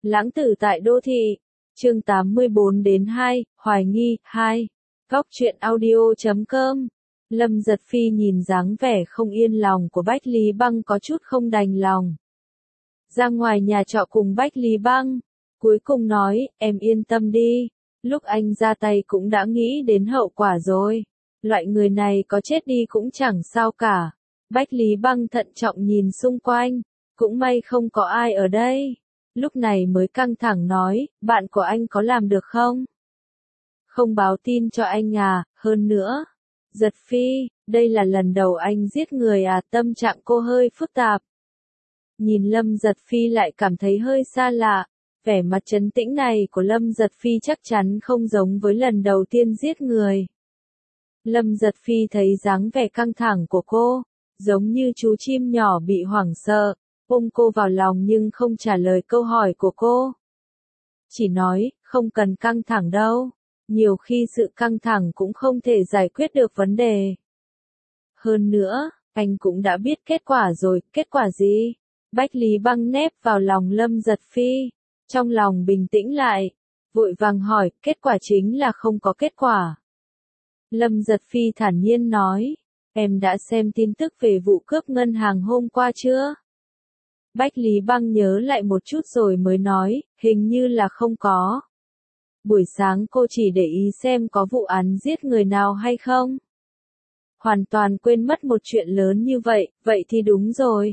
Lãng tử tại đô thị. Chương 84-2, Hoài nghi, 2. Góc truyện audio.com. Lâm Giật Phi nhìn dáng vẻ không yên lòng của Bách Lý Băng có chút không đành lòng. Ra ngoài nhà trọ cùng Bách Lý Băng, cuối cùng nói, em yên tâm đi, lúc anh ra tay cũng đã nghĩ đến hậu quả rồi. Loại người này có chết đi cũng chẳng sao cả. Bách Lý Băng thận trọng nhìn xung quanh, cũng may không có ai ở đây. Lúc này mới căng thẳng nói, bạn của anh có làm được không? Không báo tin cho anh à, hơn nữa. Giật Phi, đây là lần đầu anh giết người à, tâm trạng cô hơi phức tạp. Nhìn Lâm Giật Phi lại cảm thấy hơi xa lạ, vẻ mặt trấn tĩnh này của Lâm Giật Phi chắc chắn không giống với lần đầu tiên giết người. Lâm Giật Phi thấy dáng vẻ căng thẳng của cô, giống như chú chim nhỏ bị hoảng sợ, ôm cô vào lòng nhưng không trả lời câu hỏi của cô. Chỉ nói, không cần căng thẳng đâu, nhiều khi sự căng thẳng cũng không thể giải quyết được vấn đề. Hơn nữa, anh cũng đã biết kết quả rồi, kết quả gì? Bách Lý Băng nép vào lòng Lâm Giật Phi, trong lòng bình tĩnh lại, vội vàng hỏi, kết quả chính là không có kết quả. Lâm Giật Phi thản nhiên nói, em đã xem tin tức về vụ cướp ngân hàng hôm qua chưa? Bách Lý Băng nhớ lại một chút rồi mới nói, hình như là không có. Buổi sáng cô chỉ để ý xem có vụ án giết người nào hay không. Hoàn toàn quên mất một chuyện lớn như vậy, vậy thì đúng rồi.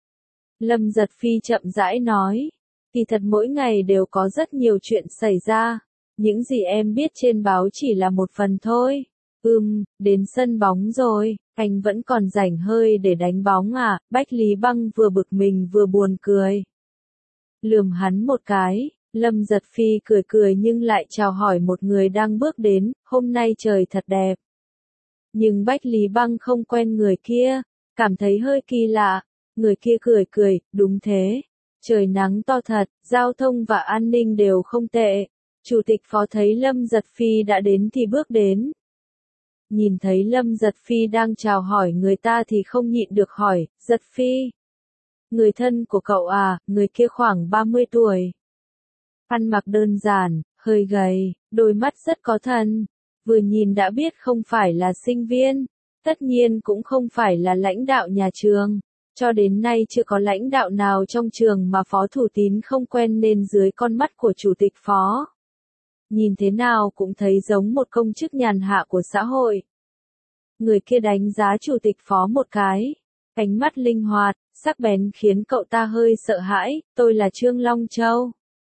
Lâm Giật Phi chậm rãi nói, kỳ thật mỗi ngày đều có rất nhiều chuyện xảy ra, những gì em biết trên báo chỉ là một phần thôi. Đến sân bóng rồi, anh vẫn còn rảnh hơi để đánh bóng à? Bách Lý Băng vừa bực mình vừa buồn cười. Lườm hắn một cái, Lâm Giật Phi cười cười nhưng lại chào hỏi một người đang bước đến, hôm nay trời thật đẹp. Nhưng Bách Lý Băng không quen người kia, cảm thấy hơi kỳ lạ, người kia cười cười, đúng thế, trời nắng to thật, giao thông và an ninh đều không tệ. Chủ tịch Phó thấy Lâm Giật Phi đã đến thì bước đến. Nhìn thấy Lâm Giật Phi đang chào hỏi người ta thì không nhịn được hỏi, Giật Phi. Người thân của cậu à? Người kia khoảng 30 tuổi. Ăn mặc đơn giản, hơi gầy, đôi mắt rất có thần. Vừa nhìn đã biết không phải là sinh viên, tất nhiên cũng không phải là lãnh đạo nhà trường. Cho đến nay chưa có lãnh đạo nào trong trường mà Phó Thủ Tín không quen nên dưới con mắt của Chủ tịch Phó. Nhìn thế nào cũng thấy giống một công chức nhàn hạ của xã hội. Người kia đánh giá Chủ tịch Phó một cái, ánh mắt linh hoạt, sắc bén khiến cậu ta hơi sợ hãi, tôi là Trương Long Châu.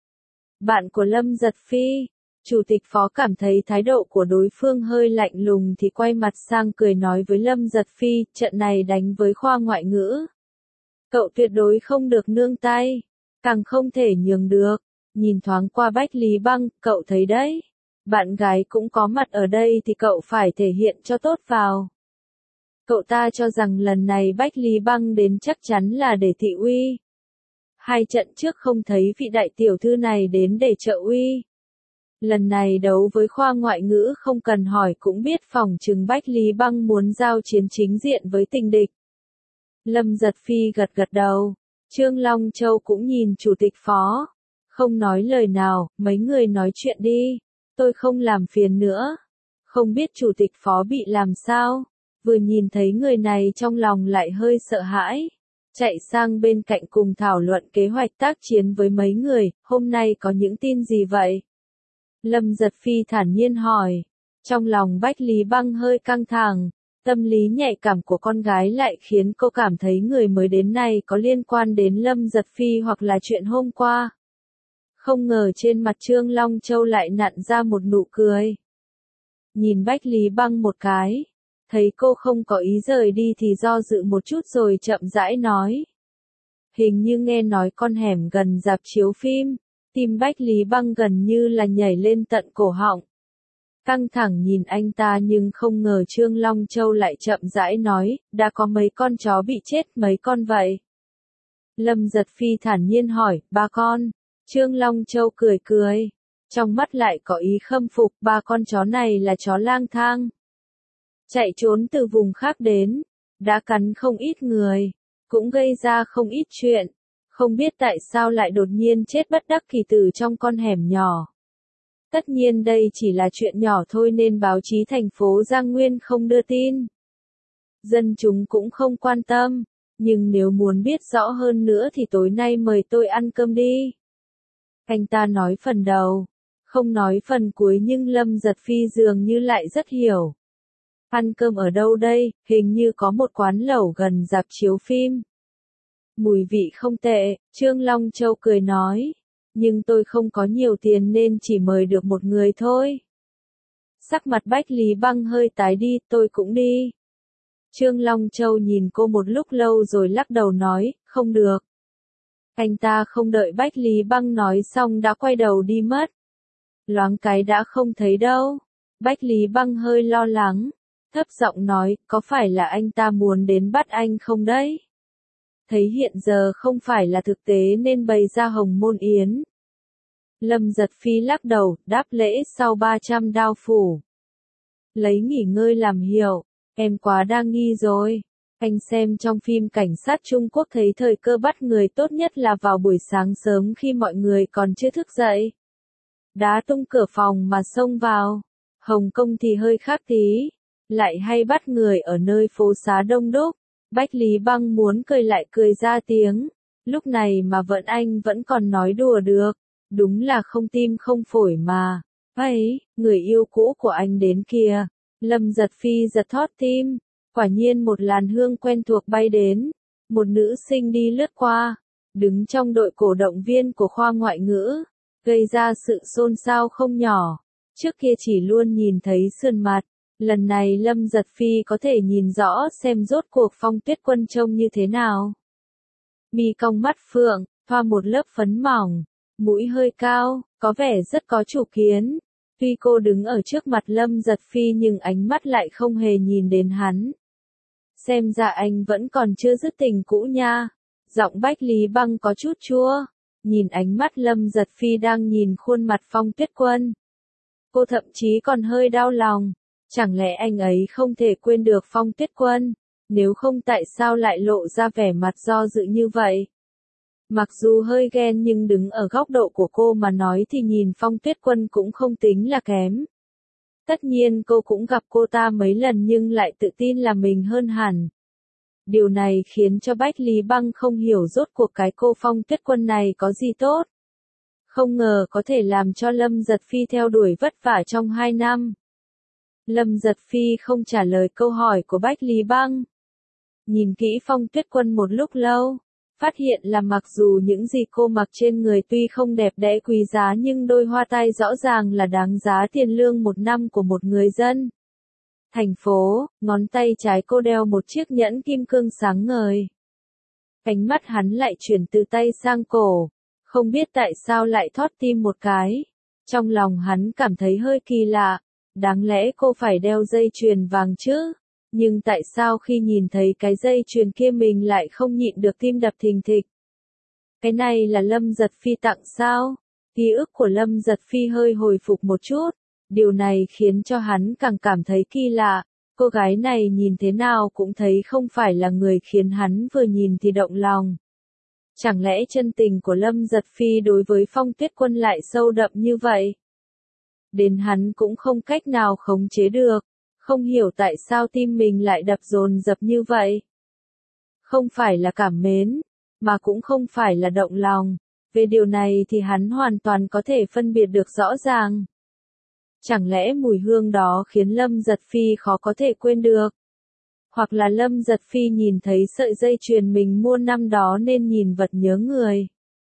Bạn của Lâm Giật Phi. Chủ tịch Phó cảm thấy thái độ của đối phương hơi lạnh lùng thì quay mặt sang cười nói với Lâm Giật Phi, trận này đánh với khoa ngoại ngữ. Cậu tuyệt đối không được nương tay, càng không thể nhường được. Nhìn thoáng qua Bách Lý Băng, cậu thấy đấy, bạn gái cũng có mặt ở đây thì cậu phải thể hiện cho tốt vào. Cậu ta cho rằng lần này Bách Lý Băng đến chắc chắn là để thị uy. Hai trận trước không thấy vị đại tiểu thư này đến để trợ uy. Lần này đấu với khoa ngoại ngữ không cần hỏi cũng biết phỏng chừng Bách Lý Băng muốn giao chiến chính diện với tình địch. Lâm Giật Phi gật gật đầu, Trương Long Châu cũng nhìn Chủ tịch Phó. Không nói lời nào, mấy người nói chuyện đi, tôi không làm phiền nữa. Không biết Chủ tịch Phó bị làm sao, vừa nhìn thấy người này trong lòng lại hơi sợ hãi. Chạy sang bên cạnh cùng thảo luận kế hoạch tác chiến với mấy người, hôm nay có những tin gì vậy? Lâm Giật Phi thản nhiên hỏi, trong lòng Bách Lý Băng hơi căng thẳng, tâm lý nhạy cảm của con gái lại khiến cô cảm thấy người mới đến này có liên quan đến Lâm Giật Phi hoặc là chuyện hôm qua. Không ngờ trên mặt Trương Long Châu lại nặn ra một nụ cười. Nhìn Bách Lý Băng một cái, thấy cô không có ý rời đi thì do dự một chút rồi chậm rãi nói. Hình như nghe nói con hẻm gần rạp chiếu phim, tim Bách Lý Băng gần như là nhảy lên tận cổ họng. Căng thẳng nhìn anh ta nhưng không ngờ Trương Long Châu lại chậm rãi nói, đã có mấy con chó bị chết, mấy con vậy? Lâm Giật Phi thản nhiên hỏi, 3 con. Trương Long Châu cười cười, trong mắt lại có ý khâm phục, 3 con chó này là chó lang thang. Chạy trốn từ vùng khác đến, đã cắn không ít người, cũng gây ra không ít chuyện. Không biết tại sao lại đột nhiên chết bất đắc kỳ tử trong con hẻm nhỏ. Tất nhiên đây chỉ là chuyện nhỏ thôi nên báo chí thành phố Giang Nguyên không đưa tin. Dân chúng cũng không quan tâm, nhưng nếu muốn biết rõ hơn nữa thì tối nay mời tôi ăn cơm đi. Anh ta nói phần đầu, không nói phần cuối nhưng Lâm Giật Phi dường như lại rất hiểu. Ăn cơm ở đâu đây, hình như có một quán lẩu gần rạp chiếu phim. Mùi vị không tệ, Trương Long Châu cười nói. Nhưng tôi không có nhiều tiền nên chỉ mời được một người thôi. Sắc mặt Bách Lý Băng hơi tái đi, tôi cũng đi. Trương Long Châu nhìn cô một lúc lâu rồi lắc đầu nói, không được. Anh ta không đợi Bách Lý Băng nói xong đã quay đầu đi mất. Loáng cái đã không thấy đâu. Bách Lý Băng hơi lo lắng, thấp giọng nói, có phải là anh ta muốn đến bắt anh không đấy? Thấy hiện giờ không phải là thực tế nên bày ra hồng môn yến. Lâm Giật Phi lắc đầu, đáp lễ sau 300 đao phủ. Lấy nghỉ ngơi làm hiệu, em quá đa nghi rồi. Anh xem trong phim cảnh sát Trung Quốc thấy thời cơ bắt người tốt nhất là vào buổi sáng sớm khi mọi người còn chưa thức dậy. Đá tung cửa phòng mà xông vào. Hồng Kông thì hơi khác tí, lại hay bắt người ở nơi phố xá đông đúc. Bách Lý Băng muốn cười lại cười ra tiếng. Lúc này mà anh vẫn còn nói đùa được. Đúng là không tim không phổi mà. Ấy, người yêu cũ của anh đến kìa. Lâm Giật Phi giật thót tim. Quả nhiên một làn hương quen thuộc bay đến. Một nữ sinh đi lướt qua. Đứng trong đội cổ động viên của khoa ngoại ngữ. Gây ra sự xôn xao không nhỏ. Trước kia chỉ luôn nhìn thấy sườn mặt. Lần này Lâm Giật Phi có thể nhìn rõ xem rốt cuộc Phong Tuyết Quân trông như thế nào. Mi cong mắt phượng, thoa một lớp phấn mỏng, mũi hơi cao, có vẻ rất có chủ kiến. Tuy cô đứng ở trước mặt Lâm Giật Phi nhưng ánh mắt lại không hề nhìn đến hắn. Xem ra anh vẫn còn chưa dứt tình cũ nha. Giọng Bách Lý Băng có chút chua. Nhìn ánh mắt Lâm Giật Phi đang nhìn khuôn mặt Phong Tuyết Quân. Cô thậm chí còn hơi đau lòng. Chẳng lẽ anh ấy không thể quên được Phong Tuyết Quân? Nếu không tại sao lại lộ ra vẻ mặt do dự như vậy? Mặc dù hơi ghen nhưng đứng ở góc độ của cô mà nói thì nhìn Phong Tuyết Quân cũng không tính là kém. Tất nhiên cô cũng gặp cô ta mấy lần nhưng lại tự tin là mình hơn hẳn. Điều này khiến cho Bách Lý Băng không hiểu rốt cuộc cái cô Phong Tuyết Quân này có gì tốt. Không ngờ có thể làm cho Lâm Giật Phi theo đuổi vất vả trong 2 năm. Lâm Giật Phi không trả lời câu hỏi của Bách Lý Băng. Nhìn kỹ Phong Tuyết Quân một lúc lâu, phát hiện là mặc dù những gì cô mặc trên người tuy không đẹp đẽ quý giá nhưng đôi hoa tai rõ ràng là đáng giá tiền lương 1 năm của một người dân. Thành phố, ngón tay trái cô đeo một chiếc nhẫn kim cương sáng ngời. Ánh mắt hắn lại chuyển từ tay sang cổ, không biết tại sao lại thót tim một cái. Trong lòng hắn cảm thấy hơi kỳ lạ. Đáng lẽ cô phải đeo dây chuyền vàng chứ, nhưng tại sao khi nhìn thấy cái dây chuyền kia mình lại không nhịn được tim đập thình thịch. Cái này là Lâm Giật Phi tặng sao? Ký ức của Lâm Giật Phi hơi hồi phục một chút, điều này khiến cho hắn càng cảm thấy kỳ lạ. Cô gái này nhìn thế nào cũng thấy không phải là người khiến hắn vừa nhìn thì động lòng. Chẳng lẽ chân tình của Lâm Giật Phi đối với Phong Tuyết Quân lại sâu đậm như vậy? Đến hắn cũng không cách nào khống chế được, không hiểu tại sao tim mình lại đập dồn dập như vậy. Không phải là cảm mến, mà cũng không phải là động lòng, về điều này thì hắn hoàn toàn có thể phân biệt được rõ ràng. Chẳng lẽ mùi hương đó khiến Lâm Giật Phi khó có thể quên được? Hoặc là Lâm Giật Phi nhìn thấy sợi dây chuyền mình mua năm đó nên nhìn vật nhớ người.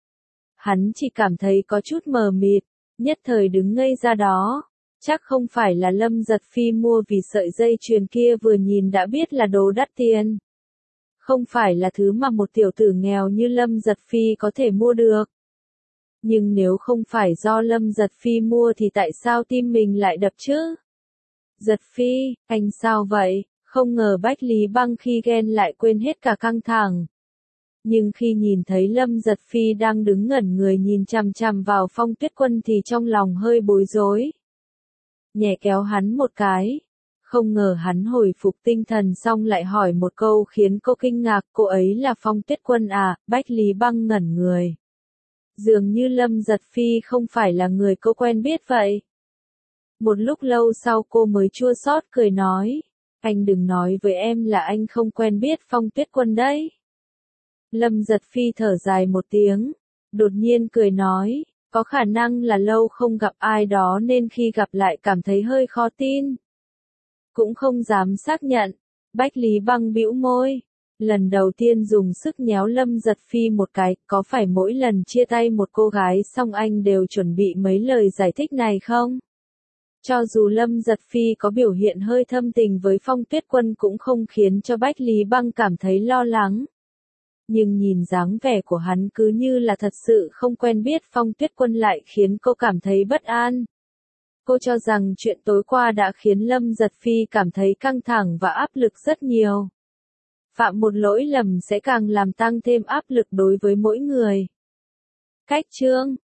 Hắn chỉ cảm thấy có chút mờ mịt. Nhất thời đứng ngây ra đó, chắc không phải là Lâm Giật Phi mua vì sợi dây chuyền kia vừa nhìn đã biết là đồ đắt tiền. Không phải là thứ mà một tiểu tử nghèo như Lâm Giật Phi có thể mua được. Nhưng nếu không phải do Lâm Giật Phi mua thì tại sao tim mình lại đập chứ? Giật Phi, anh sao vậy? Không ngờ Bách Lý Băng khi ghen lại quên hết cả căng thẳng. Nhưng khi nhìn thấy Lâm Giật Phi đang đứng ngẩn người nhìn chằm chằm vào Phong Tuyết Quân thì trong lòng hơi bối rối. Nhẹ kéo hắn một cái. Không ngờ hắn hồi phục tinh thần xong lại hỏi một câu khiến cô kinh ngạc, cô ấy là Phong Tuyết Quân à? Bách Lý Băng ngẩn người. Dường như Lâm Giật Phi không phải là người cô quen biết vậy. Một lúc lâu sau cô mới chua xót cười nói, anh đừng nói với em là anh không quen biết Phong Tuyết Quân đấy. Lâm Giật Phi thở dài một tiếng, đột nhiên cười nói, có khả năng là lâu không gặp ai đó nên khi gặp lại cảm thấy hơi khó tin. Cũng không dám xác nhận. Bách Lý Băng bĩu môi. Lần đầu tiên dùng sức nhéo Lâm Giật Phi một cái, có phải mỗi lần chia tay một cô gái xong anh đều chuẩn bị mấy lời giải thích này không? Cho dù Lâm Giật Phi có biểu hiện hơi thâm tình với Phong Tuyết Quân cũng không khiến cho Bách Lý Băng cảm thấy lo lắng. Nhưng nhìn dáng vẻ của hắn cứ như là thật sự không quen biết Phong Tuyết Quân lại khiến cô cảm thấy bất an. Cô cho rằng chuyện tối qua đã khiến Lâm Giật Phi cảm thấy căng thẳng và áp lực rất nhiều. Phạm một lỗi lầm sẽ càng làm tăng thêm áp lực đối với mỗi người. Cách chương